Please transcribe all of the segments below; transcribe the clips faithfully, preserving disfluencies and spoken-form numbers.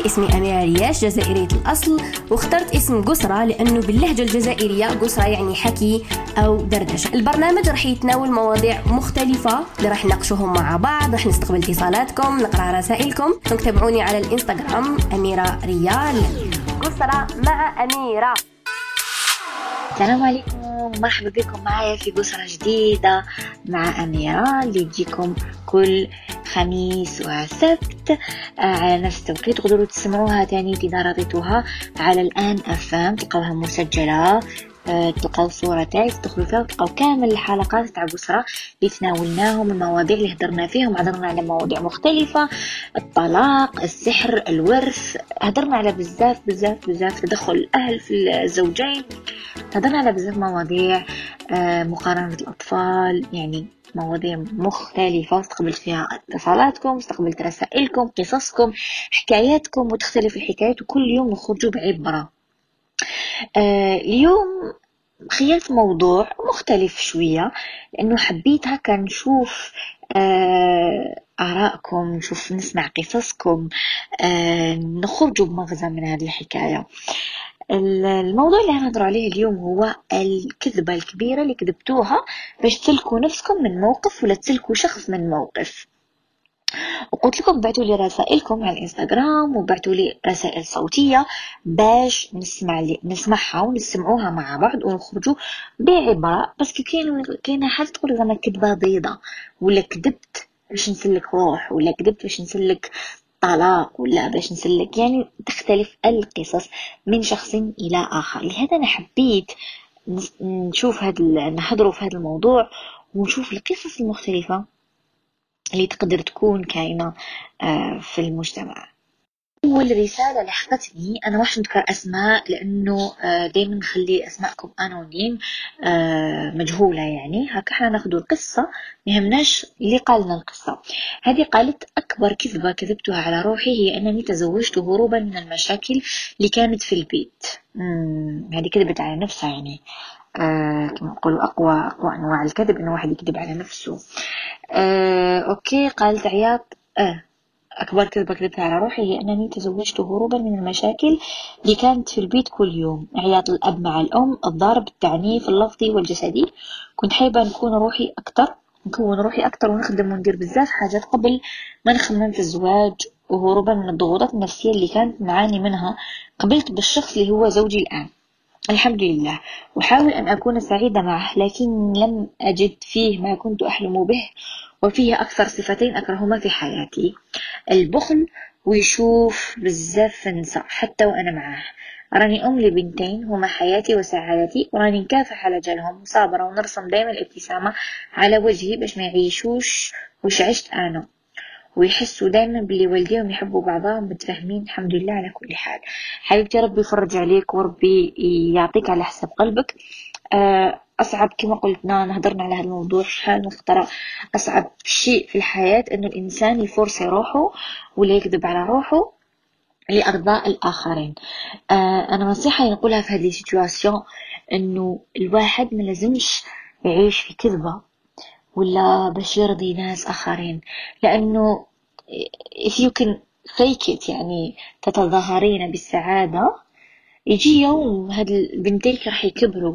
اسمي أميرة رياش، جزائرية الأصل، واخترت اسم قسرة لأنه باللهجة الجزائرية قسرة يعني حكي أو دردشة. البرنامج رح يتناول مواضيع مختلفة اللي رح نناقشوهم مع بعض، رح نستقبل اتصالاتكم، نقرأ رسائلكم. تابعوني على الإنستغرام أميرة ريال. قسرة مع أميرة. السلام عليكم، مرحبا بكم معايا في قسرة جديدة مع أميرة اللي تجيكم كل خميس وسبت على نفس التوقيت. تقدروا تسمعوها تاني إذا رضيتوها على الآن أفام، تلقوها مسجلة، تلقوا صورة تاعي تدخلوا فيها وتلقوا كامل الحلقات تاع قسرة اللي تناولناهم، المواضيع اللي هدرنا فيهم. هدرنا على مواضيع مختلفة، الطلاق، السحر، الورث، هدرنا على بزاف بزاف بزاف تدخل الأهل في الزوجين، هدرنا على بزاف مواضيع، مقارنة الأطفال، يعني مواضيع مختلفة. استقبلت فيها اتصالاتكم، استقبلت رسائلكم، قصصكم، حكاياتكم، وتختلف الحكايات وكل يوم نخرجوا بعبرة. آه اليوم خيرت موضوع مختلف شوية لأنه حبيت هكا نشوف آه آراءكم، نشوف نسمع قصصكم، آه نخرجوا بمغزى من هذه الحكاية. الموضوع اللي هنهضر عليه اليوم هو الكذبة الكبيرة اللي كذبتوها باش تسلكوا نفسكم من موقف ولا تسلكوا شخص من موقف. وقلت لكم بعتوا لي رسائلكم على الانستغرام وبعتوا لي رسائل صوتية باش نسمع لي نسمعها ونسمعوها مع بعض ونخرجوا بعبارة. بس كاين كاينه حاجه تقول زعما كذبه بيضة، ولا كذبت باش نسلك روح، ولا كذبت باش نسلك طلاق، ولا باش نسلك، يعني تختلف القصص من شخص الى اخر. لهذا انا حبيت نشوف هذا نحضروا في هذا الموضوع ونشوف القصص المختلفة اللي تقدر تكون كائنة في المجتمع. أول رسالة لحقتني، أنا واش نذكر أسماء لأنه دايما نخلي أسماءكم أنونيم مجهولة، يعني هكا احنا ناخدوا القصة مهمناش اللي قالنا القصة. هذه قالت: أكبر كذبة كذبتها على روحي هي أنني تزوجت هروبا من المشاكل اللي كانت في البيت. هذه كذبت على نفسها، يعني آه كما نقولوا أقوى أقوى أنواع الكذب إنه واحد يكذب على نفسه. آه أوكي، قالت عياط. آه أكبر كذبة كذبتها على روحي هي أنني تزوجت هروبا من المشاكل اللي كانت في البيت كل يوم. عياط الأب مع الأم، الضرب، التعنيف اللفظي والجسدي. كنت حابة نكون روحي أكتر نكون روحي أكتر ونخدم وندير بزاف حاجات قبل ما نخمم في الزواج. وهروبا من الضغوطات النفسية اللي كانت نعاني منها، قبلت بالشخص اللي هو زوجي الآن الحمد لله، وحاول أن أكون سعيدة معه، لكن لم أجد فيه ما كنت أحلم به، وفيه أكثر صفتين أكرههما في حياتي: البخل، ويشوف بزاف نساء حتى وأنا معه. راني أم لبنتين هما حياتي وسعادتي، وراني نكافح على جالهم وصابرة ونرسم دائما الابتسامة على وجهي باش ما يعيشوش وش عشت أنا، ويحسوا دائما باللي والديهم يحبوا بعضهم متفاهمين. الحمد لله على كل حال. حبيبتي ربي يفرج عليك وربي يعطيك على حسب قلبك. أصعب كما قلتنا نهضرنا على هذا الموضوع شحال من خطرة، أصعب شيء في الحياة إنه الإنسان يفرص روحه ولا يكذب على روحه لأرضاء الآخرين. أنا نصيحة نقولها في هذه السيتواسيون إنه الواحد ما لازمش يعيش في كذبة ولا باش يرضي ناس آخرين، لأنه if you can fake it، يعني تتظاهرين بالسعادة، يجي يوم هاد البنتين راح يكبروا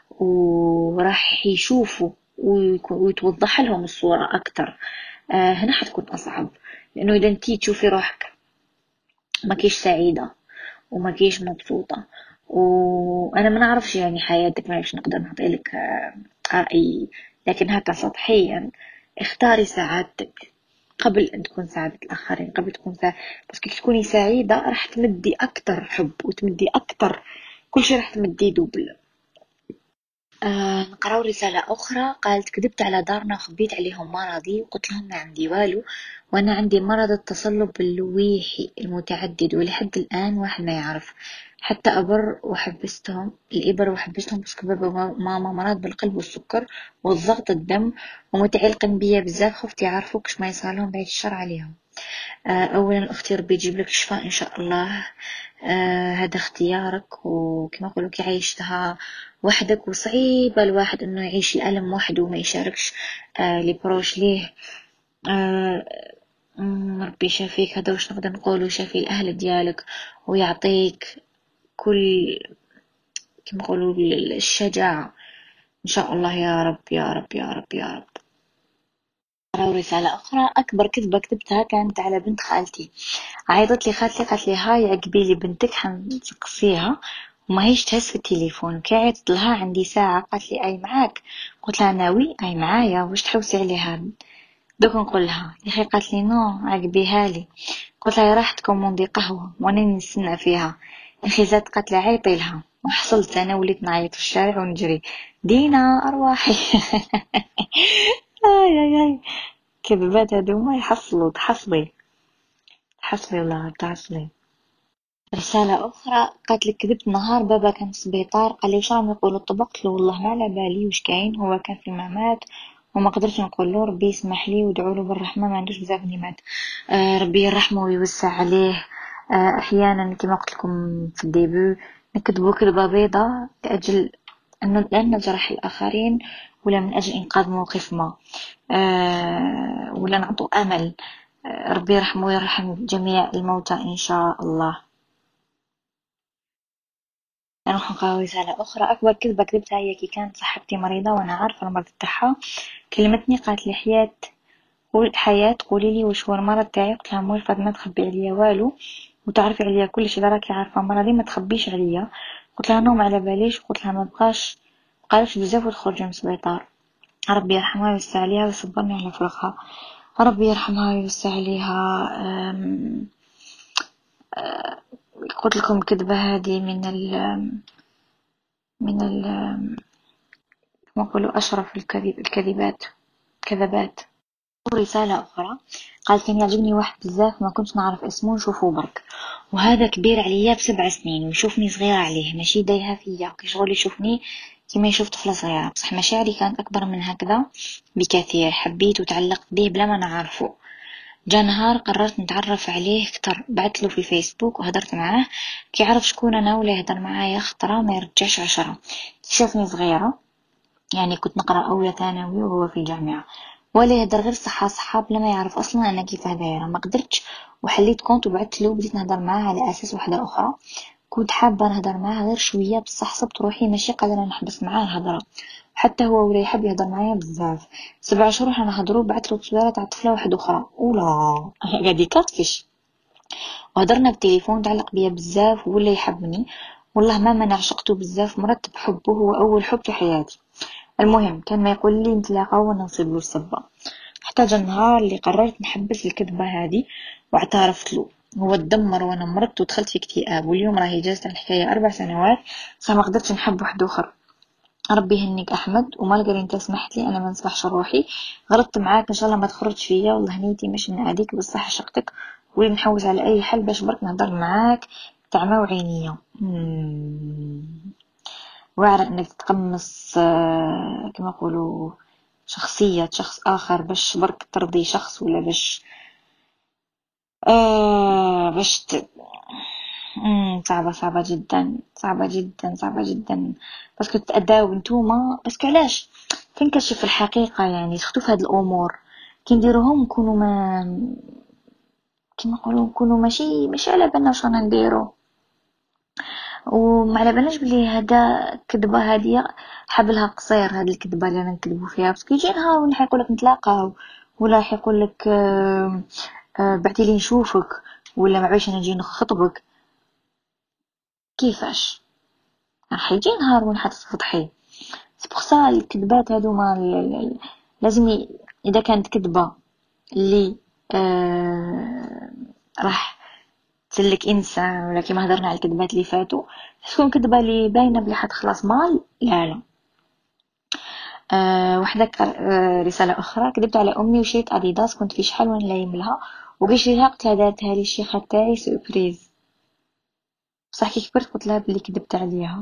وراح يشوفوا ويتوضح لهم الصورة أكتر. آه هنا حتكون أصعب، لأنه إذا أنتي تشوفي روحك ما كيش سعيدة وما كيش مبسوطة، وأنا ما نعرفش يعني حياتك، ما باش نقدر نعطيلك رأي، لكن هكا سطحيا اختاري سعادتك قبل أن تكون سعادة الآخرين، قبل تكون سعادة، بس كي تكوني سعيدة راح تمدي أكتر حب وتمدي أكتر كل شيء، راح تمدي دوبل. آه نقرأ رسالة أخرى. قالت: كذبت على دارنا وخبيت عليهم مرضي وقلت لهم ما عندي والو، وأنا عندي مرض التصلب اللويحي المتعدد، ولحد الآن واحد ما يعرف. حتى أبر وحبستهم الإبر وحبستهم بسبب ماما مرض بالقلب والسكر والضغط الدم، ومتعلقن بيا بزاف، خفتي يعرفوا كش ما يصالهم بعد الشر عليهم. آه أولا أختي ربي يجيب لك الشفاء إن شاء الله. آه هذا اختيارك، وكما أقول لك عيشتها وحدك، وصعيبة الواحد إنه يعيش الألم وحده وما يشاركش آه لبروش ليه. آه أمم، ربي يشافيك. هذا واش نقدر نقولو، يشافي الاهل ديالك ويعطيك كل كما نقولوا الشجاعة ان شاء الله. يا رب يا رب يا رب يا رب. أقرأ رسالة أخرى. أكبر كذبة كتبتها كانت على بنت خالتي. عيطت لي خالتي قالت لي هاي عقبي لي بنتك حنسقسيها وما هيش تهز في التليفون. كي عيطت لها عندي ساعة قالت لي أي معاك، قلت لها ناوي أي معايا واش تحوسي عليها دوك نقول لها يا أخي. قالت لي نو عقبيها لي. قلت لها راح تكوموندي قهوة وانا نستنى فيها. يا أخي زاد قالت لي عيطي لها. وحصلت أنا وليت نعيط في الشارع ونجري دينا أرواحي. آي آي آي كذبات هذوما يحصلوا. تحصلي تحصلي والله تحصلي. رسالة أخرى قالت لك كذبت نهار بابا كان في السبيطار قال لي وش راهم يقولوا الطبق، قلت له والله ما على بالي وش كاين، هو كان في مامات وما قدرتش نقول له. ربي يسمح لي وادعوا له بالرحمة، ما عندوش بزاف نيمات. آه ربي يرحمه ويوسع عليه. آه أحيانا كما قلت لكم في الديبو نكذبوا كذبة بيضة لأجل أنه لا نجرح الآخرين ولا من أجل إنقاذ موقف ما. آه ولا نعطوا أمل. آه ربي يرحمه ويرحم جميع الموتى إن شاء الله. نروح نقرا رسالة أخرى. أكبر كذبة كذبتها هي كي كانت صاحبتي مريضة وأنا عارفة المرض تاعها، كلمتني قالت لي حياة قول حياة قولي لي واش هو المرض تاعي. قلت لها موالفة ما تخبي عليا والو وتعرفي عليا كل شيء، راكي عارفة مرضي ما تخبيش عليا. قلت لها نوم على باليش. قلت لها ما بقاش بقالش بزاف وتخرجي من السبيطار. ربي يرحمها ويوسع عليها ويصبرني على فراقها. ربي يرحمها ويوسع عليها. أم... أه... قلت لكم الكذبة هذه من ال من ال كما نقولوا أشرف الكذب الكذبات كذبات. ورسالة أخرى قال كان يعجبني واحد بزاف ما كنتش نعرف اسمه نشوفه برك، وهذا كبير عليا بسبع سنين ويشوفني صغيرة عليه ماشي دايها فيا كشغل يشوفني كما يشوف طفلة صغيرة. بصح مشاعري كانت أكبر من هكذا بكثير. حبيت وتعلقت به بلا ما نعرفه. جا نهار قررت نتعرف عليه كتر، بعت له في الفيسبوك وهدرت معاه. كي عرف شكون أنا ولا يهدر معايا خطرة ما يرجعش عشرة. شافني صغيرة يعني كنت نقرأ أولى ثانوي وهو في الجامعة، ولا يهدر غير صحة صحة بلا ما يعرف أصلا أنا كيف دايرة. ما قدرتش وحليت كونت وبعت له وبديت نهدر معاه على أساس وحدة أخرى. كنت حابة نهدر معاه غير شوية بصح صبت روحي ماشي قادرة نحبس معاه الهضرة. حتى هو ولا يحب يهدر معايا بزاف. سبع شهور حنا نهضروا بعت له تصويرة تاع طفلة واحدة أخرى. أولا قاعد يكطفش. وهدرنا بالتليفون تعلق بيا بزاف ولا يحبني. والله ما ما عشقته بزاف مرتب حبه، هو أول حب في حياتي. المهم كان ما يقول لي نتلاقاو وننصب له السبة. حتى جا النهار اللي قررت نحبس الكذبة هذه واعترفت له. هو تدمر وانا مرضت ودخلت في اكتئاب، واليوم راهي جازت على الحكاية أربع سنوات صح ما قدرتش نحب واحد اخر. ربي يهنيك احمد، وما لقى انت سمحت لي انا ما نسمحش روحي. غلطت معاك ان شاء الله ما تخرجش فيا، والله نيتي مش نعاديك بصح عشقتك ولي نحوس على اي حل باش برك نهضر معاك تعمى وعينيا. واعرف انك تتقمص آه، كما يقولوا شخصية شخص آخر باش برك ترضي شخص ولا باش آه باش ت... مم، صعبة صعبة جدا صعبة جدا صعبة جدا. بس كنت تأداو نتوما بس علاش تنكشف الحقيقة يعني تخطف هاد الأمور كي نديروهم نكونوا ما كما نقولوا نكونوا ماشي ماشي على بالنا واش رانا نديرو، وما على بالناش بلي هذا كذبة هادية حبلها قصير. هاد الكذبة اللي انا نكذبوا فيها بس كي يجي نهار وين حيقولك نتلاقاو ولا حيقولك آه آه بعتي لي نشوفك ولا معليش انا نجي نخطبك كيفاش راح يجي نهار وين حتفضحي. سبخسا الكذبات هادو ما لازم ي... اذا كانت كذبة اللي آه راح تسلك انسان ولا كيما هضرنا على الكذبات اللي فاتوا تكون كذبه اللي باينه بلي حتخلص مال. لا لا. أه وحدك أه رساله اخرى. كذبت على امي وشريت اديداس كنت في شحال وانا لايم لها وكي لها قلت لها دارتها لي الشيخه تاعي سوربريز. بصح كي كبرت قلت لها بلي كذبت عليها.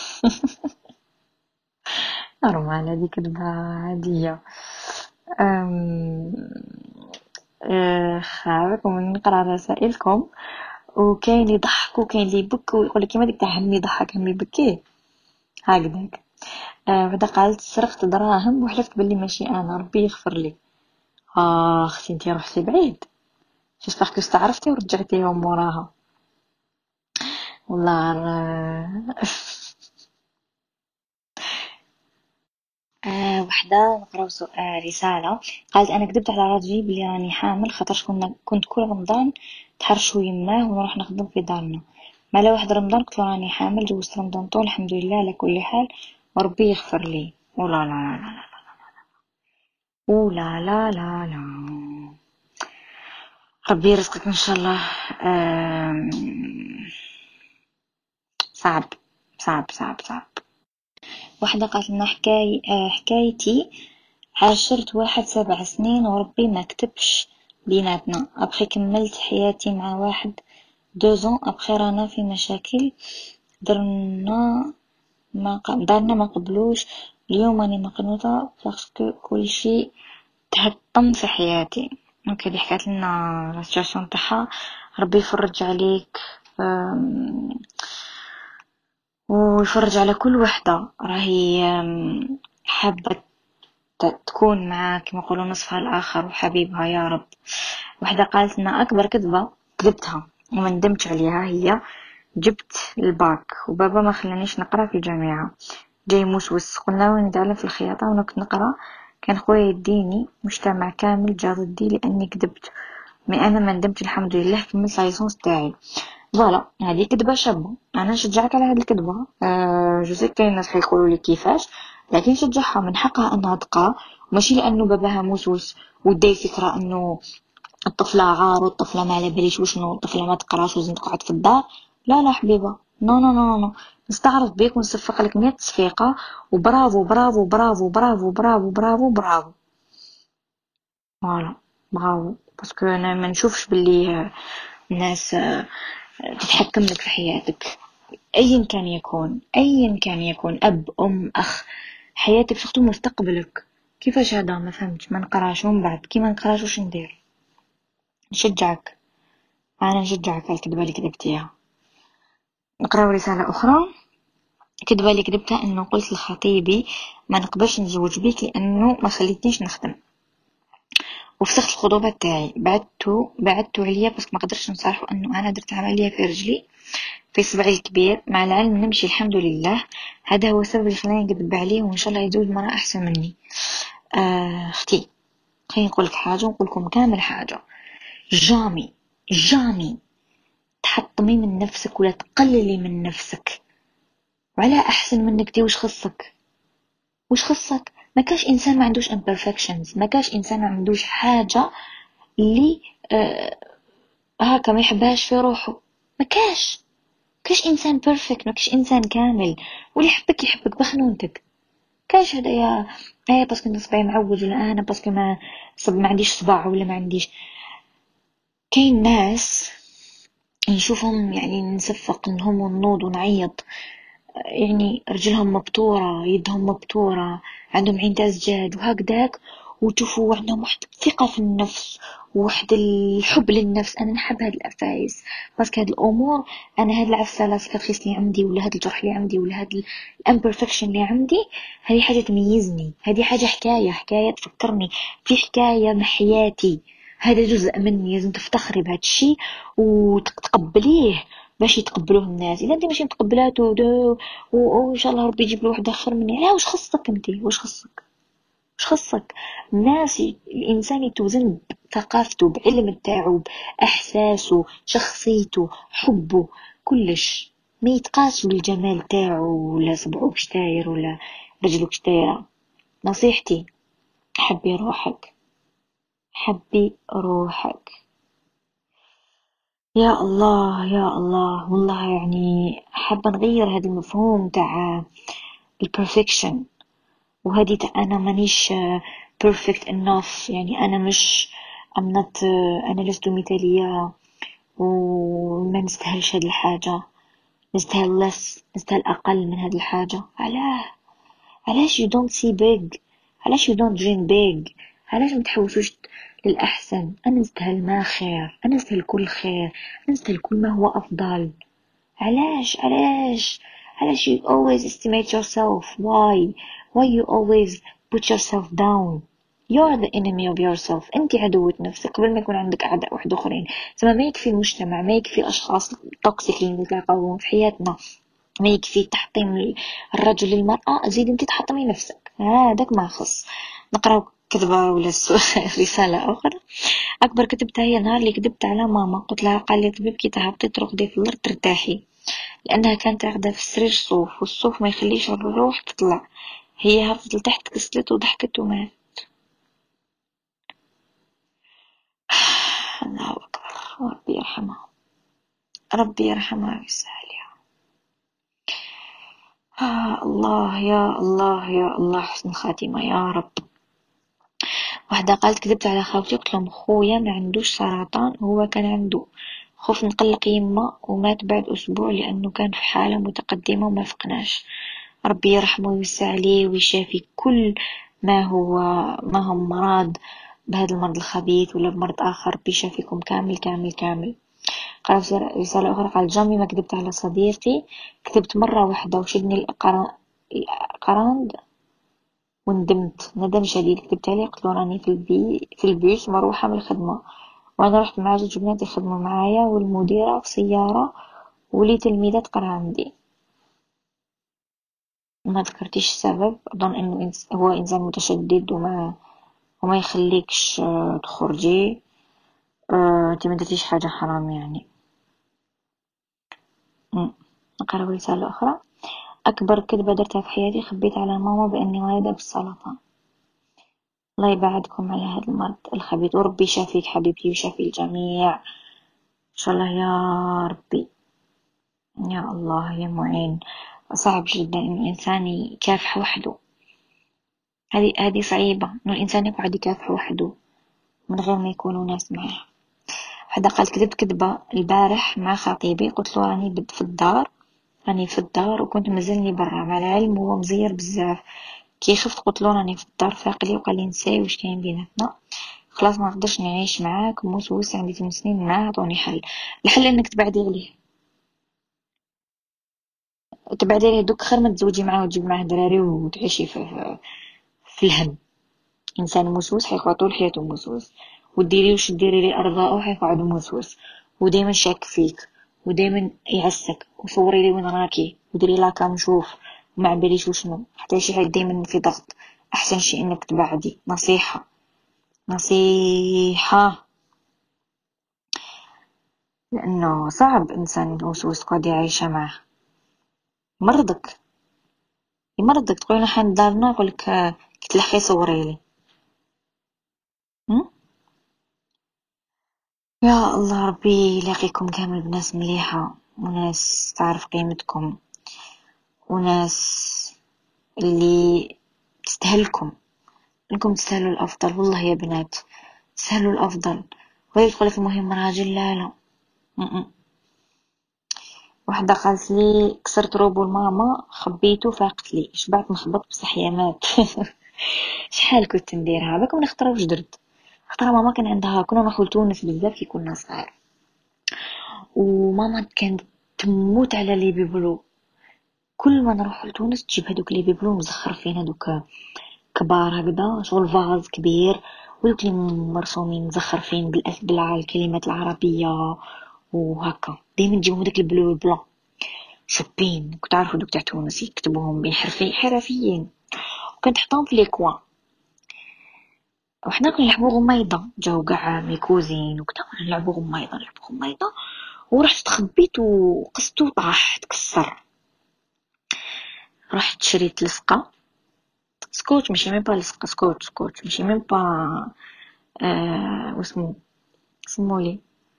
نورمال هذه كذبه عاديه. أم... أه خاوكم نقرا رسائلكم وكاين يضحك وكاين اللي يبكي ويقول لك كيما ديك تاع همي يضحك همي يبكي هكذاك. آه بعدا قالت سرقت دراهم وحلفت باللي ماشي انا ربي يغفر لي. اه اختي انتي رحتي بعيد. جيسبر كو استعرفتي ورجعتيهم موراها. والله آه وحدة نقراو سؤال رسالة قالت أنا كذبت على راجلي بلي راني حامل خاطرش كنا كنت كل رمضان تحرشوا يماه ونروح نخدم في دارنا، ما لا واحد رمضان قلت له راني حامل جوزت رمضان طول الحمد لله على كل حال وربي يغفر لي. ولا لا لا لا لا ولا لا لا لا ربي يرزقك إن شاء الله. آم، صعب صعب صعب صعب. واحدة قالت لنا حكاي آه، حكايتي عاشرت واحد سبع سنين وربي ما كتبش بيناتنا، ابخي كملت حياتي مع واحد دوزون ابخي رانا في مشاكل درنا ما ق- دارنا ما قبلوش. اليوم راني مقنوطة باسكو كل شيء تهطم في حياتي. اوكي دي حكات لنا لا سيتواسيون تاعها، ربي يفرج عليك أم، ويفرج على كل وحدة راهي أم، حابة ت- تكون معاه كما يقولوا نصفها الآخر وحبيبها يا رب. واحدة قالت لنا أكبر كذبة كذبتها وما ندمتش عليها هي جبت الباك وبابا ما خلانيش نقرا في الجامعة، جاي موسوس قلنا له نتعلم في الخياطة وانا كنت نقرا، كان خويا يديني مجتمع كامل جا ضدي لأني كذبت، مي أنا ما ندمتش الحمد لله كملت لايسونس تاعي. فوالا هذه كذبة شابة، أنا نشجعك على هذه الكذبة. أه جو كاين الناس حيقولوا لي كيفاش، لكن نشجعها من حقها أنها تقرا، ماشي لأنه باباها موسوس وداي فكرة أنه الطفلة عار والطفلة ما على باليش وشنو الطفلة ما تقراش ولازم تقعد في الدار. لا لا حبيبة، نو نو نو نو نستعرض بيك ونصفق لك مية تصفيقة وبرافو برافو برافو برافو برافو برافو برافو. فوالا برافو باسكو انا ما نشوفش باللي الناس تتحكم لك في حياتك ايا كان يكون، ايا كان يكون اب ام اخ، حياتك سورتو مستقبلك. كيفاش هذا ما فهمتش؟ ما نقراش ومن بعد كي ما نقراش واش ندير؟ نشجعك، انا نشجعك على الكذبه اللي كذبتيها. نقراو رساله اخرى. كذبه اللي كذبتها انه قلت لخطيبي ما نقبلش نتزوج بيك لانه ما خليتنيش نخدم، وفسخت الخطوبه تاعي، بعدتو بعدتو عليا بس ما قدرتش نصالحه انه انا درت عمليه في رجلي في صبعي الكبير، مع العلم نمشي الحمد لله. هذا هو السبب اللي خلاني نكذب عليه وان شاء الله يزوج مرة احسن مني. آه اختي خليني نقول لك حاجه ونقول لكم كامل حاجه، جامي جامي تحطمي من نفسك ولا تقللي من نفسك وعلى احسن منك دي. وش خصك وش خصك؟ ما كاش انسان ما عندوش imperfections، ما كاش انسان ما عندوش حاجه اللي آه هاكا ما يحبهاش في روحه، ما كاش كاش انسان بيرفكت، ما كاش انسان كامل، واللي يحبك يحبك بخنونتك. كاش هدايا ايه باسكو نصبعي معوج ولا انا باسكو ما صب ما عنديش صباع ولا ما عنديش. كاين ناس نشوفهم يعني نصفق انهم ونوض ونعيط، يعني رجلهم مبتورة يدهم مبتورة عندهم عين تاع زجاج وهكذاك، وتشوفوا عندهم واحد الثقة في النفس وواحد الحب للنفس. انا نحب هاد الافايس باسكو هاد الامور، انا هاد العفسه لا سكاتريس اللي عندي ولا هاد الجرح اللي عندي ولا هاد الامبرفكشن اللي عندي، هذه حاجه تميزني، هذه حاجه حكايه حكايه تفكرني في حكايه من حياتي، هذا جزء مني لازم تفتخري بهذا الشيء وتقبليه باش يتقبلوه الناس. اذا انت ماشي متقبلاته دو وان شاء الله ربي يجيب له واحد اخر مني، لا واش خصك انت؟ واش خصك واش خصك؟ الناس الانسان يتوزن بثقافته بعلم تاعو باحساسه شخصيته حبه كلش، ما يتقاس بالجمال تاعو ولا صبعو كش داير ولا رجلو كش دايره. نصيحتي حبي روحك، حبي روحك. يا الله يا الله والله يعني حابه نغير هذا المفهوم تاع البرفكشن، وهذه تاع انا مانيش perfect enough، يعني انا مش I'm not انا لست مثاليه وما نستاهلش هذه الحاجه، نستاهل less، نستاهل اقل من هذه الحاجه. علاه علاش you don't see big؟ علاش you don't dream big؟ علاش ما تحوسوش للاحسن؟ انا نستاهل ما خير، انا نستاهل كل خير، انا نستاهل كل ما هو افضل. علاش علاش علاش you always estimate yourself؟ why why you always put yourself down؟ you're the enemy of yourself. انت عدوة نفسك قبل ما يكون عندك اعداء واحد اخرين. زعما ما يكفي المجتمع، ما يكفي الاشخاص التوكسيك اللي نتلاقاوهم في حياتنا، ما يكفي تحطيم الرجل للمرأة، زيد انت تحطمي نفسك. هذاك ما خص. نقراو كذبة ولا رسالة أخرى. أكبر كتبتها هي نهار اللي كذبت على ماما، قلت لها قال لي طبيب كي تهبطي ترقدي في الأرض ترتاحي، لأنها كانت راقدة في السرير صوف، والصوف ما يخليش الروح تطلع. هي هبطت لتحت كسلت وضحكت ومات. الله أكبر، ربي يرحمها، ربي يرحمها ويسهلها. آه الله يا الله يا الله، حسن الخاتمة يا رب. واحدة قالت كذبت على خاوتي، قلت لهم خويا ما عندوش سرطان، هو كان عنده، خوف نقلق يما ومات بعد أسبوع لأنه كان في حالة متقدمة وما فقناش. ربي يرحمه ويوسع عليه ويشافي كل ما هو ما هم مرض بهذا المرض الخبيث ولا بمرض آخر. ربي يشافيكم كامل كامل كامل. قرأت رسالة أخرى قال جامي ما كذبت على صديقي، كذبت مرة واحدة وشدني القراند وندمت ندم شديد. كتبت عليه قلت له راني في البي في البيس مروحة من الخدمة، وانا رحت مع زوج بنات يخدموا معايا والمديرة في سيارة ولي تلميذة تقرا عندي. ما ذكرتيش السبب، اظن انه هو انسان متشدد وما وما يخليكش تخرجي. انت ما درتيش حاجة حرام يعني. نقرا رسالة أخرى. أكبر كذبة درتها في حياتي، خبيت على ماما بأني والدة بالسرطان. الله يبعدكم على هذا المرض الخبيث، وربي يشافيك حبيبتي ويشافي الجميع إن شاء الله يا ربي. يا الله يا معين. صعب جدا إنه الإنسان يكافح وحده، هذه هذه صعيبة إنه الإنسان يقعد يكافح وحده من غير ما يكونوا ناس معه. حدا قال كذبت كذبة البارح مع خطيبي، قلت له راني في الدار راني في الدار وكنت مازلني برا، مع العلم هو مزير بزاف. كي خفت قلت له راني في الدار فاقلي، وقال لي نساي واش كاين بيناتنا، خلاص ما نقدرش نعيش معاك، موسوس عندي ثمان سنين معاه. عطوني حل. الحل انك تبعدي عليه، تبعدي عليه دوك خير ما تزوجي معاه وتجيب معاه دراري وتعيشي في في الهم. انسان موسوس حيقعد طول حياته موسوس، وديري وش ديري لي ارضاءه حيقعد موسوس، ودايما شاك فيك ودايما يعسك وصوري لي وين راكي وديري لاكا نشوف وما عباليش وشنو، حتى شي حد دايما في ضغط. احسن شيء انك تبعدي. نصيحة نصيحة لأنه صعب إنسان موسوس قاعد يعيش معه. مرضك يمرضك تقولي أنا حان دارنا يقولك كتلحقي صوريلي. يا الله ربي يلاقيكم كامل بناس مليحة وناس تعرف قيمتكم وناس اللي تستهلكم، انكم تستاهلوا الأفضل. والله يا بنات تستاهلوا الأفضل. وهي تقولك المهم راجل، لا لا. م-م. واحدة قالت لي كسرت روبو الماما خبيته فاقت لي، شبعت نخبط بصح يا مات. شحال كنت نديرها بكم نختار واش درت. اختار ماما كان عندها، كنا نروحو لتونس بزاف كي كنا صغار، وماما كانت تموت على لي بيبلو. كل ما نروح لتونس تجيب هذوك لي بيبلو مزخرفين، هذوك كبار هكذا شغل فاز كبير، ودوك اللي مرسومين مزخرفين بالكلمات العربية وهكا. دايما نجيبهم داك البلو البلان شابين. كنت عارفه دوك تاع تونس يكتبوهم بحرفي حرفيين، وكنت حطهم في لي كوان. وحنا كنا نلعبوا غميضه، جاو كاع مي كوزين وكذا نلعبوا غميضه نلعبوا غميضه. ورحت تخبيت وقصته طاح تكسر. رحت شريت لصقه سكوتش، ماشي ميم با لصقه سكوتش سكوتش ماشي ميم با آه واسمو اسمو لي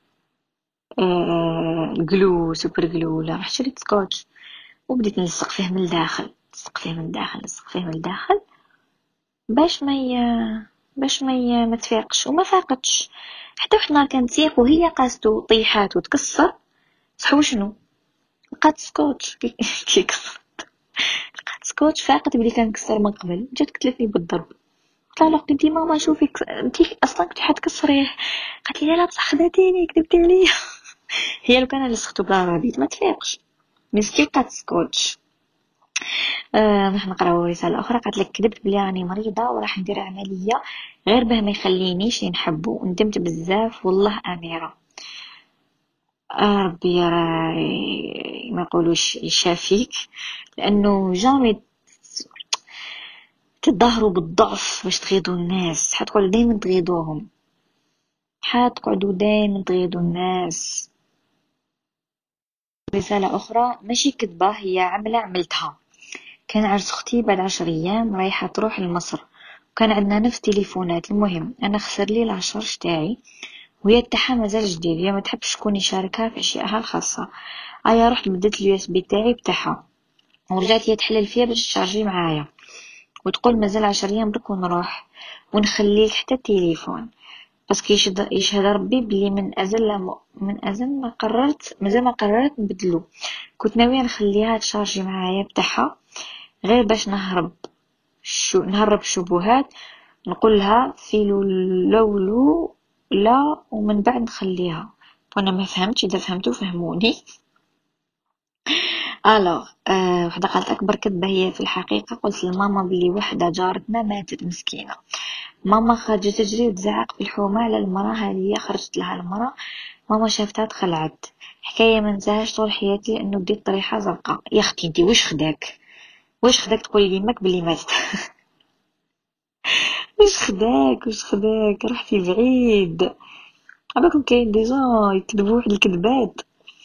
آه الجلو سوبر جلو. لا رحت شريت سكوتش وبديت نلصق فيه من الداخل، نلصق فيه من الداخل نلصق فيه من الداخل باش ما ي... باش ما ي... ما تفيقش. وما فاقتش حتى واحد النهار كانت تسيق وهي قاستو طيحات وتكسر. صحوا شنو لقات سكوتش كي كسرت، لقات سكوتش فاقت بلي كان كسر من قبل. جات قتلتني بالضرب. قلت لها قلتي ماما شوفي انت اصلا كنتي حتكسريه. قالت لي لا بصح خداتيني كذبتي عليا. هي لو كان لصقتو بلا رابيط ما تفيقش، مسكي لقات سكوتش. آه راح نقراو رسالة أخرى. قالت لك كذبت بلي راني مريضة وراح ندير عملية غير به ما يخلينيش نحبو وندمت بزاف والله أميرة. آه ربي راي ما يقولوش يشافيك، لأنه جامي تظاهروا بالضعف باش تغيضوا الناس، حتقعدوا دايما تغيضوهم، حتقعدوا دايما تغيضوا الناس. رسالة أخرى ماشي كذبة، هي عملة عملتها. كان عرس اختي بعد عشر ايام رايحه تروح لمصر، وكان عندنا نفس تليفونات. المهم انا خسر لي العشرش تاعي وهي تاعها مازال جديد، هي ما تحبش شكون يشاركها في اشيائها الخاصه. ايا رحت بديت اليو اس بي تاعي بتاعها ورجعت هي تحلل فيها باش تشارجي معايا وتقول مازال عشر ايام برك ونروح ونخليك حتى التليفون. بس كي يشهد يشهد ربي بلي من ازل من ازل ما قررت مازال ما قررت نبدلو. كنت ناويه نخليها تشارجي معايا بتاعها غير باش نهرب شو نهرب شبهات، نقول لها فيلو لولو لا ومن بعد نخليها. وانا ما فهمتش، اذا فهمتوا فهموني. الو أه وحده قالت اكبر كذبه هي في الحقيقه قلت لماما بلي وحده جارتنا ماتت مسكينه. ماما خرجت تجري وتزعق في الحومه على المراه هذه، خرجت لها المراه، ماما شافتها تخلعت. حكايه ما ننساهاش طول حياتي لانه بديت طريحه زرقاء. يا اختي انتي واش خداك واش خداك تقولي لي ماك بلي ماتت؟ واش خداك واش خداك رحتي بعيد. عباكم كاين ديجا يكذبوا واحد الكذبات.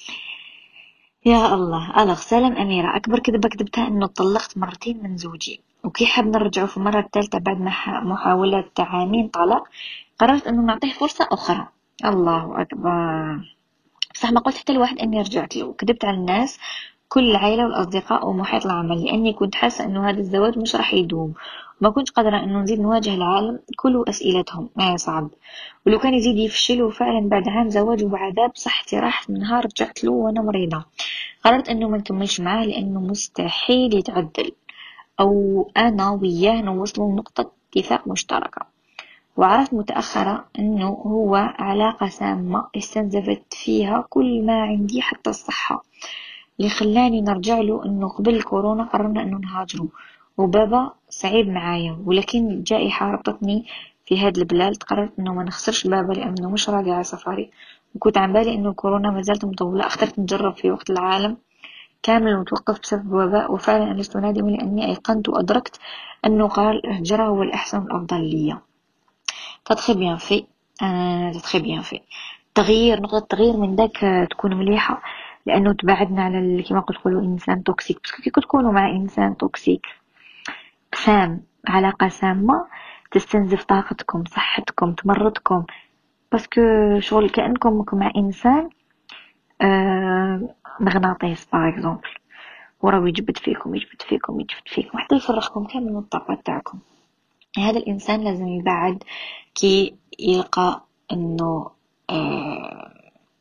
يا الله. الوغ سلام اميره، اكبر كذبه كذبتها انه طلقت مرتين من زوجي، وكي حاب نرجعوا في المره الثالثه بعد محاوله عامين طلاق قررت انه نعطيه فرصه اخرى. الله اكبر. بصح ما قلت حتى لواحد اني رجعت له، كذبت على الناس كل العائله والاصدقاء ومحيط العمل لاني كنت حاسه انه هذا الزواج مش راح يدوم، وما كنت قادره انه نزيد نواجه العالم كله اسئلتهم. ما صعب، ولو كان يزيد يفشل. وفعلا بعد عام زواج وعذاب صحتي راحت منها رجعت له وانا مريضه. قررت انه ما نكملش معاه لانه مستحيل يتعدل او انا وياه نوصلوا لنقطه اتفاق مشتركه. وعرفت متأخرة أنه هو علاقة سامة استنزفت فيها كل ما عندي حتى الصحة، اللي خلاني نرجع له أنه قبل الكورونا قررنا أنه نهاجره، وبابا سعيد معايا ولكن الجائحة ربطتني في هاد البلاد. قررت أنه ما نخسرش بابا لأنه مش راجع على سفري، وكنت عن بالي أنه الكورونا ما زالت مطولة. اخترت نجرب في وقت العالم كامل متوقف بسبب وباء، وفعلا لست نادمة لأني أيقنت وأدركت أنه قرار الهجرة هو الأحسن والأفضل لي. تtrès bien fait آه très bien fait. تغيير نقطة تغيير من داك تكون مليحة لأنه تبعدنا على كما قلت تقولوا إنسان توكسيك. بس كي تكونوا مع إنسان توكسيك سام، علاقة سامة تستنزف طاقتكم صحتكم تمرضكم، باسكو شغل كأنكم مع إنسان آه مغناطيس باغ اكزومبل، وراه يجبد فيكم يجبد فيكم يجبد فيكم حتى يفرغكم كامل من الطاقة تاعكم. هذا الإنسان لازم يبعد كي يلقى انه آه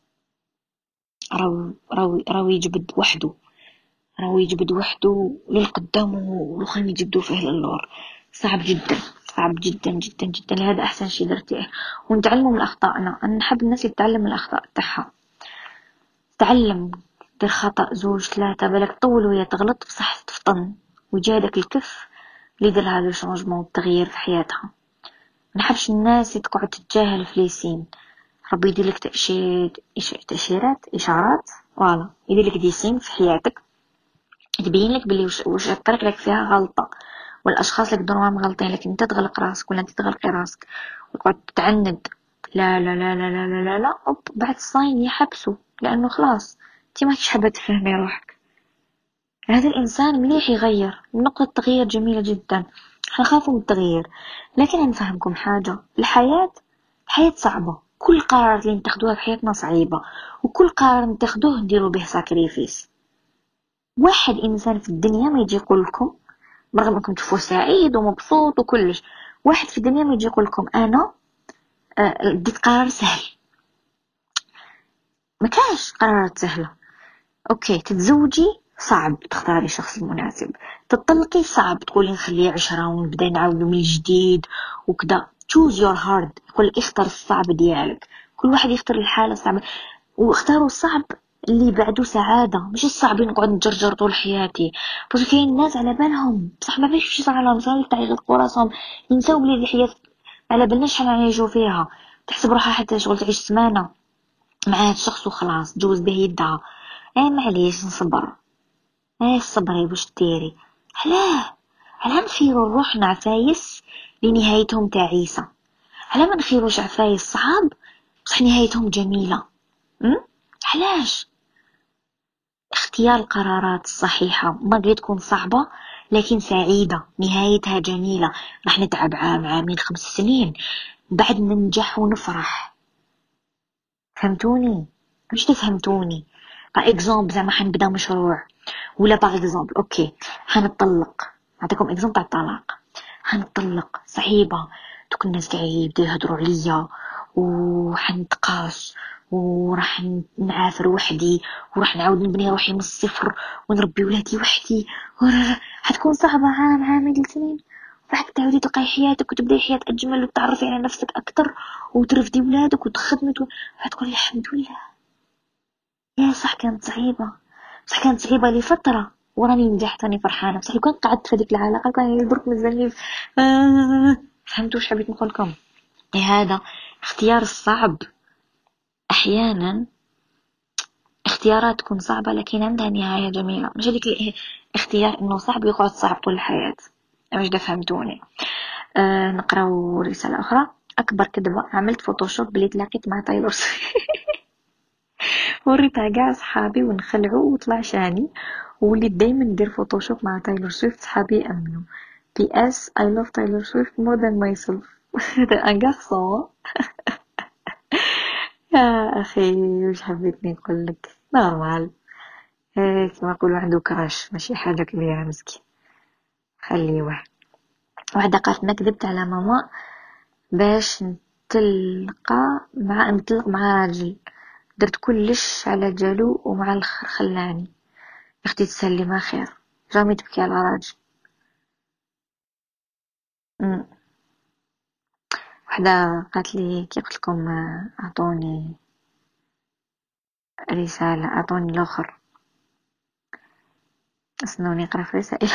راو راو راو يجبد وحده راو يجبد وحده للقدام والاخرين يجبدوا فيه للور. صعب جدا صعب جدا جدا جدا. لهذا احسن شيء درتيه ونتعلموا من اخطائنا. انا نحب الناس اللي تتعلم من الاخطاء تاعها، تعلم دير خطأ زوج ثلاثة بالك طول وهي تغلط بصح تفطن ويجي هذاك الكف اللي يدير لها لو شونجمون والتغيير في حياتها. ما نحبش الناس اللي تقعد تتجاهل في ليسين. ربي يدير لك تأشير إش... تأشيرات إشارات فوالا، يدير لك ديسين في حياتك تبين لك بلي وش, وش الطريق لك فيها غلطة، والأشخاص اللي قدروا مغلطين لك أنت تغلق راسك ولا أنت تغلقي راسك وتقعد تعند. لا لا لا لا لا لا لا, لا. أوب بعد الصين يحبسوا لأنه خلاص أنت ما كنتش حابة تفهمي روحك. هذا الإنسان مليح يغير، نقطة تغيير جميلة جدا. حنخافوا من التغيير لكن نفهمكم حاجة، الحياة الحياة صعبة، كل قرار اللي نتخذوها في حياتنا صعيبة، وكل قرار نتخذوه نديرو به ساكريفيس. واحد إنسان في الدنيا ما يجي يقول لكم برغم انكم تشوفوه سعيد ومبسوط وكلش، واحد في الدنيا ما يجي يقول لكم انا آه ديت قرار سهل. ما كاش قرارات سهلة. اوكي تتزوجي صعب تختاري الشخص المناسب، تطلقي صعب تقولي نخلي عشرة ونبدا نعاودو من جديد وكذا. choose your hard، يقول لك اختار الصعب ديالك، كل واحد يختار الحالة الصعبة واختاروا الصعب اللي بعدو سعاده، مش الصعب نقعد نجرجر طول حياتي. بس كاين ناس على بالهم بصح ما باش شي صار لهم صار تاع يغلقوا راسهم، ينساو بلي الحياه على بالنا شحال نعيشوا فيها. تحسب روحها حتى شغل تعيش سمانه مع هاد الشخص وخلاص تجوز به يدها. اه معليش نصبر، اه صبري واش ديري. علاه علاه نخيروا روحنا عفايس لنهايتهم تعيسه؟ علاه ما نخيروش عفايس صعاب بصح نهايتهم جميله؟ م? علاش؟ اختيار القرارات الصحيحه ما تكون صعبه لكن سعيده، نهايتها جميله. راح نتعب عام عامين خمس سنين بعد ننجح ونفرح. فهمتوني مش تفهمتوني؟ باغ اكزومبل زعما حنبدا مشروع، ولا باغ اكزومبل اوكي حنطلق، نعطيكم اكزومبل تاع الطلاق. حنطلق صعيبه، دوك الناس كاع يبداو يهضروا عليا وحنتقاس وراح نعافر وحدي وراح نعاود نبني روحي من الصفر ونربي ولادي وحدي. حتكون صعبه عام عامين ثلاث سنين راح تعاودي تلقاي حياتك وتبداي حياه اجمل وتعرفي على نفسك اكثر وترفدي ولادك وتخدمي وتقولي الحمد لله. يا صح كانت صعيبه، صح كانت صعيبه لفتره وراني نجحت راني فرحانه. بصح لو كان قعدت في هذيك العلاقه كان درك مازالني آه... فهمتوا واش حبيت نقول لكم؟ هذا اختيار الصعب احيانا اختيارات تكون صعبه لكن عندها نهايه جميله، مش هذيك الاختيار انه صعب يقعد صعب طول الحياه. مش ده فهمتوني؟ آه نقراو رساله اخرى. اكبر كذبه عملت فوتوشوب بلي تلاقيت مع تايلور وريتها كاع صحابي ونخلعوا وطلع شاني، وليت دايما ندير فوتوشوب مع تايلور سويفت. صحابي يامنوا. بي اس I love Taylor Swift more than myself. هذا ان غارسون. يا اخي واش حبيتني نقول لك؟ نورمال هيك كما نقولوا عنده كراش، ماشي حاجه كبيره مسكين. خليه. وحده قالت انا كذبت على ماما باش نتلقى مع نتلق مع راجل، درت كلش على جالو ومع الاخر خلاني. اختي تسلي ما خير، جامي تبكي على راجل. امم وحده قالت لي كي قلت لكم اعطوني رساله اعطوني الاخر اسنوني نقرا في رسائل.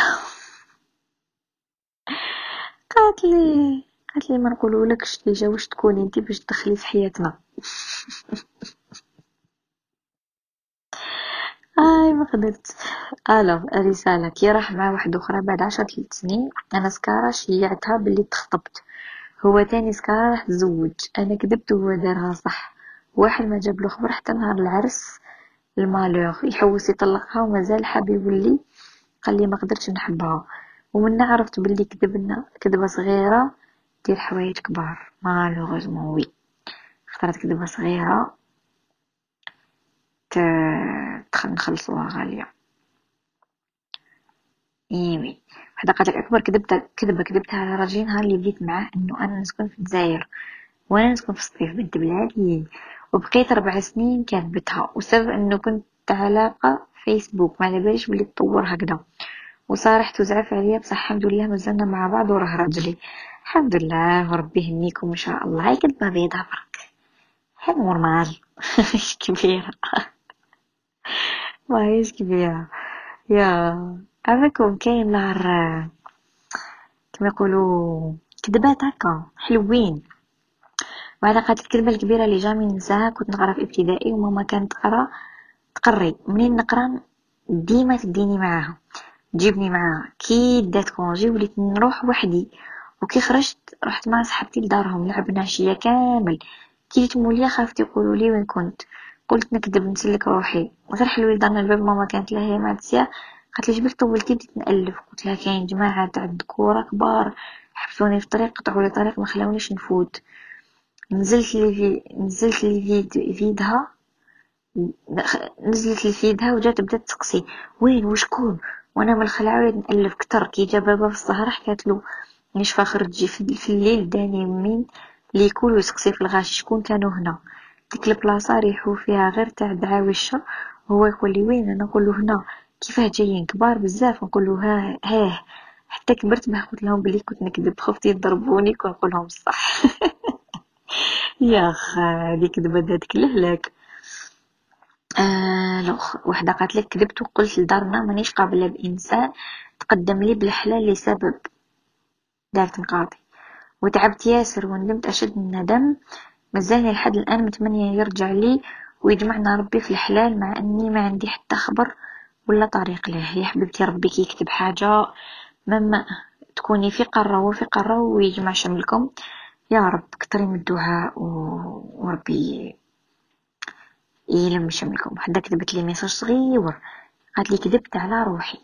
قالت لي قالت لي ما نقولولكش ديجا واش تكوني انت باش تدخلي في حياتنا. اي ما قدرت. الو رساله كي راح مع واحده اخرى بعد عشر سنين. انا سكاره شيعتها باللي تخطبت، هو تاني سكاره راح تزوج. انا كذبت وهو دارها صح. واحد ما جاب له خبر حتى نهار العرس المالوغ يحوس يطلقها ومازال حاب يولي. قال لي ما قدرتش نحبها، ومن عرفت باللي كذبنا كذبه صغيره دير حوايج كبار. مالوغوزمون وي اختارت كذبه صغيره ت نخلصوها غاليه. ايوي وحده قالت لك اكبر كذبه كذبه كذبتها على راجل نهار اللي بديت معاه انه انا نسكن في الجزائر وانا نسكن في الصيف بنت بلادي، وبقيت اربع سنين كذبتها وسبب انه كنت علاقه فيسبوك ما على باليش بلي تطور هكذا، وصارحت وزعف عليا بصح الحمد لله مازلنا مع بعض وراه راجلي. الحمد لله وربي يهنيكم ان شاء الله. هاي كذبه بيضه برك هاد نورمال. مش كبيره ماهيش كبيره. يا عافاكم كاين نهار كما يقولوا كذبات هكا حلوين. وعلى قالت الكذبه الكبيره اللي جامي ننساها. كنت نقرا في ابتدائي وماما كانت تقرا تقري منين نقرا ديما تديني معاها تجيبني معاها. كي دات كونجي وليت نروح وحدي، وكي خرجت رحت مع صاحبتي لدارهم لعبنا عشيه كامل. كي جيت موليه خافت يقولوا لي وين كنت، قلت نكذب نسلك روحي. غير حلوي لدارنا الباب ماما كانت لها هي معدسيه قالت لي جبت طولتي بديت نالف. قلت لها كاين جماعه تاع الذكوره كبار حبسوني في طريق قطعوا لي طريق ما خلاونيش نفوت. نزلت لي في نزلت لي في فيدها نزلت لي فيدها وجات بدات تسقسي وين وشكون، وانا من الخلعه وليت نالف كتر. كي جا بابا في السهره حكات له نيش فاخر تجي في الليل داني مين اللي يكون ويسقسي في الغاش شكون كانوا هنا. ديك البلاصه ريحو فيها غير تاع دعاوي الشر. هو يقول لي وين، انا نقول له هنا. كيفاه جايين كبار بزاف نقول له ها ها. حتى كبرت ما قلت لهم بلي كنت نكذب خفتي يضربوني كون نقول لهم الصح. يا اخ هذيك كذبه داتك لهلاك. آه لو خ- وحدة قالت لك كذبت وقلت لدارنا مانيش قابلة بإنسان تقدم لي بالحلال لسبب، دارت نقاضي وتعبت ياسر وندمت أشد من الندم، مازالني لحد الآن متمنية يرجع لي ويجمعنا ربي في الحلال، مع أني ما عندي حتى خبر ولا طريق له. يا حبيبتي ربي كي يكتب حاجة مما تكوني في قارة وفي قارة ويجمع شملكم يا رب. كتري من الدعاء و- وربي يلم شملكم. حدا كتبت لي ميساج صغير قالت لي كذبت على روحي،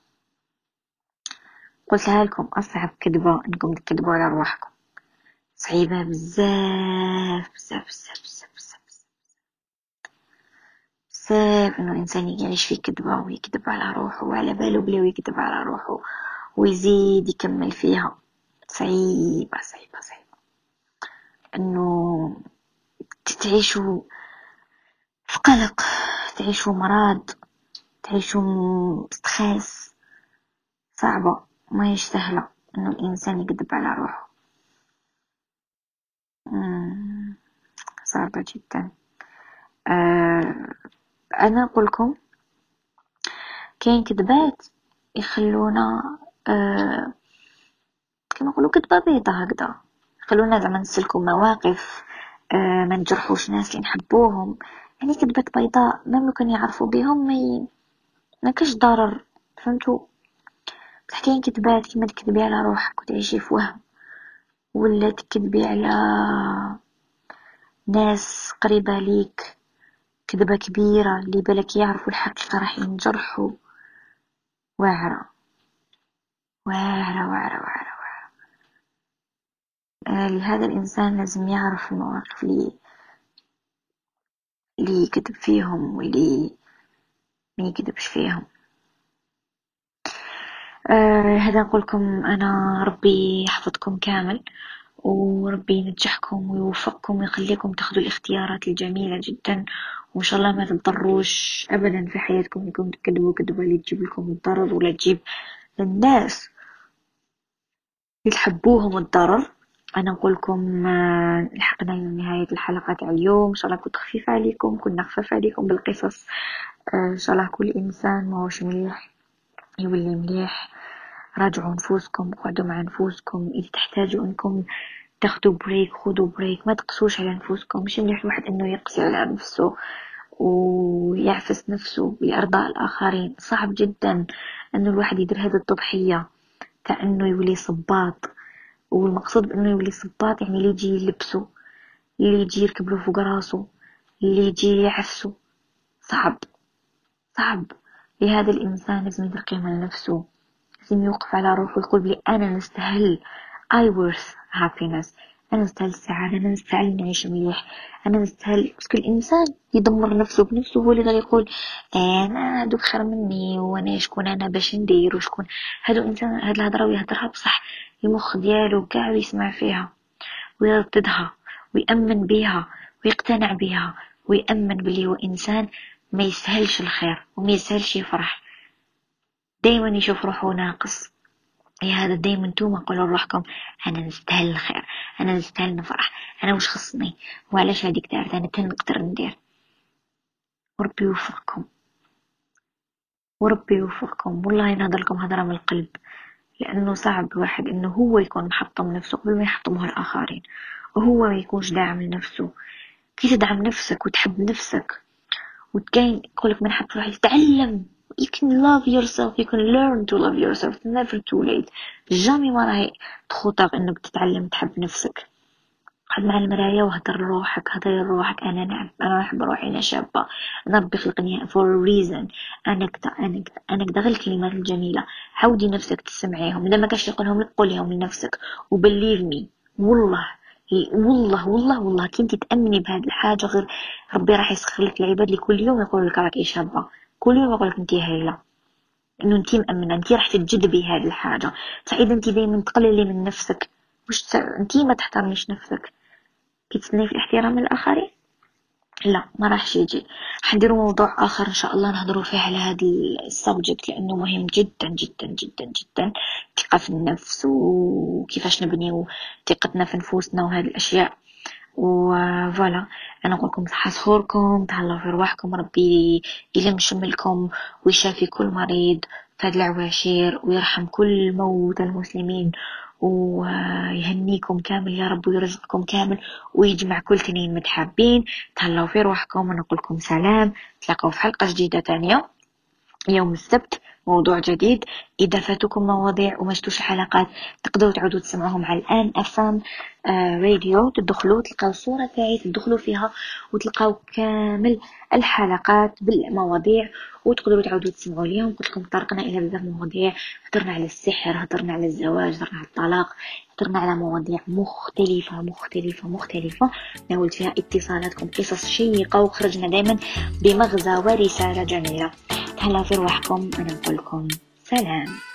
قلتها لكم أصعب كذبة انكم تكذبوا على رواحكم، صعيبة بزاف بزاف بزاف بزاف بزاف بزاف انه الانسان يعيش في كذبة ويكذب على روحه وعلى باله بلي ويكذب على روحه ويزيد يكمل فيها. صعيبة صعيبة صعيبة انه تعيشوا في قلق، تعيشوا مرض، تعيشوا ستريس، صعبة ما هيش سهلة انه الانسان يكذب على روحه. مم، صعبة جدا. آه انا اقولكم كاين كذبات يخلونا آه كما نقولوا كذبة بيضة هكذا، يخلونا زعما نسلكوا مواقف، آه ما نجرحوش ناس اللي نحبوهم، يعني كذبة بيضاء مهما كان يعرفوا بهم ما ي... ما كاش ضرر، فهمتوا؟ بصح كاين كذبات كيما تكذبي على روحك وتعيشي في وهم، ولا تكذبي على ناس قريبة ليك كذبة كبيرة اللي بالك يعرفوا الحقيقة راح ينجرحوا. واعرة واعرة واعرة واعرة, واعرة. آه لهذا الإنسان لازم يعرف المواقف اللي اللي يكذب فيهم واللي ما يكذبش فيهم. آه هذا نقولكم أنا ربي يحفظكم كامل، وربي ينجحكم ويوفقكم ويخليكم تاخذوا الاختيارات الجميلة جدا، وإن شاء الله ما تضروش أبدا في حياتكم انكم تكذبوا كذبة اللي تجيب لكم الضرر ولا تجيب للناس اللي تحبوهم الضرر. أنا نقولكم آه، لحقنا لنهاية الحلقة تاع اليوم، إن شاء الله كنت خفيفة عليكم، كنا خفاف عليكم بالقصص. آه، إن شاء الله كل إنسان ماهوش مليح يولي مليح. راجعوا نفوسكم، قعدوا مع نفوسكم، إذا تحتاجوا أنكم تاخدوا بريك خدوا بريك، ما تقسوش على نفوسكم. مش مليح الواحد انه يقسي على نفسه ويعفس نفسه لارضاء الاخرين، صعب جدا انه الواحد يدير هذه التضحية تاع انه يولي صباط. والمقصود بانه يولي صباط يعني اللي يجي يلبسه، اللي يجي يركب له فوق راسه، اللي يجي يعفسه، صعب صعب. لهذا الانسان لازم يدير قيمة لنفسه، لازم يوقف على روحه ويقول بلي انا نستاهل I worth happiness، انا نستاهل السعادة، انا نستاهل نعيش مليح، انا نستاهل. باسكو الانسان يدمر نفسه بنفسه هو اللي غادي يقول انا هادوك خير مني وانا شكون انا باش ندير وشكون هادو. انسان هاد الهضره ويهضرها بصح المخ ديالو كاع يسمع فيها ويرددها ويأمن بها ويقتنع بها ويأمن بلي هو انسان ما يسهلش الخير وما يسهلش يفرح، دايما يشوف روحه ناقص. يا هذا دايما نتوما قولوا لروحكم انا نستاهل الخير، انا نستاهل نفرح، انا وش خصني وعلاش هذيك دارت انا كان نقدر ندير. وربي يوفقكم وربي يوفقكم. والله نهضر لكم هضره من القلب، لانه صعب الواحد انه هو يكون محطم نفسه قبل ما يحطمه الاخرين، وهو ما يكونش داعم لنفسه. كي تدعم نفسك وتحب نفسك وتكاين يقولك من حب روحي تتعلم. you can love yourself, you can learn to love yourself, it's never too late. جامي ما راهي تخوطك انك تتعلم تحب نفسك. قعد مع المراية وهدر لروحك، هدر لروحك انا نعم انا نحب روحي، انا شابة، انا ربي خلقني for a reason، انا كدا انا كدا انا كدا. غير الكلمات الجميلة حاودي نفسك تسمعيهم، اذا ما كاش تقولهم لك قوليهم لنفسك وبليف مي. والله والله والله والله كي انت تأمني بهذه الحاجة غير ربي راح يسخر لك العباد اللي كل يوم يقول لك راكي شابة، كل يوم يقول لك انت هايلة، انه انت مأمنة، انت راح تجذبي هذه الحاجة. فاذا انت دايما تقللي من نفسك وش انت ما تحترميش نفسك كي تستني في الاحترام الآخرين، لا ما راحش يجي. حنديروا موضوع آخر إن شاء الله نهضروا فيه على هذا السبجكت لأنه مهم جدا جدا جدا جدا. ثقة في النفس وكيفاش نبنيو ثقتنا في نفوسنا وهذه الأشياء. وفوالا انا نقول لكم صحه سحوركم، تهلاو في رواحكم، ربي يلم شملكم ويشافي كل مريض في هاد العواشير ويرحم كل موتى المسلمين ويهنيكم كامل يا رب ويرزقكم كامل ويجمع كل تنين متحابين. تهلاو في رواحكم ونقول لكم سلام، تلاقوا في حلقه جديده تانية يوم السبت موضوع جديد. إذا فاتوكم مواضيع وما شفتوش الحلقات تقدروا تعودوا تسمعوهم على الآن أف أم راديو، تدخلوا تلقاو الصورة تاعي تدخلوا فيها وتلقاو كامل الحلقات بالمواضيع وتقدروا تعودوا تسمعوا اليوم. قلت لكم طرقنا إلى بزاف مواضيع، هضرنا على السحر، هضرنا على الزواج، هضرنا على الطلاق، هضرنا على مواضيع مختلفة مختلفة مختلفة ناولت فيها اتصالاتكم، قصص شيقة وخرجنا دائما بمغزى ورسالة جميلة. تهلا في رواحكم، أنا نقول لكم سلام.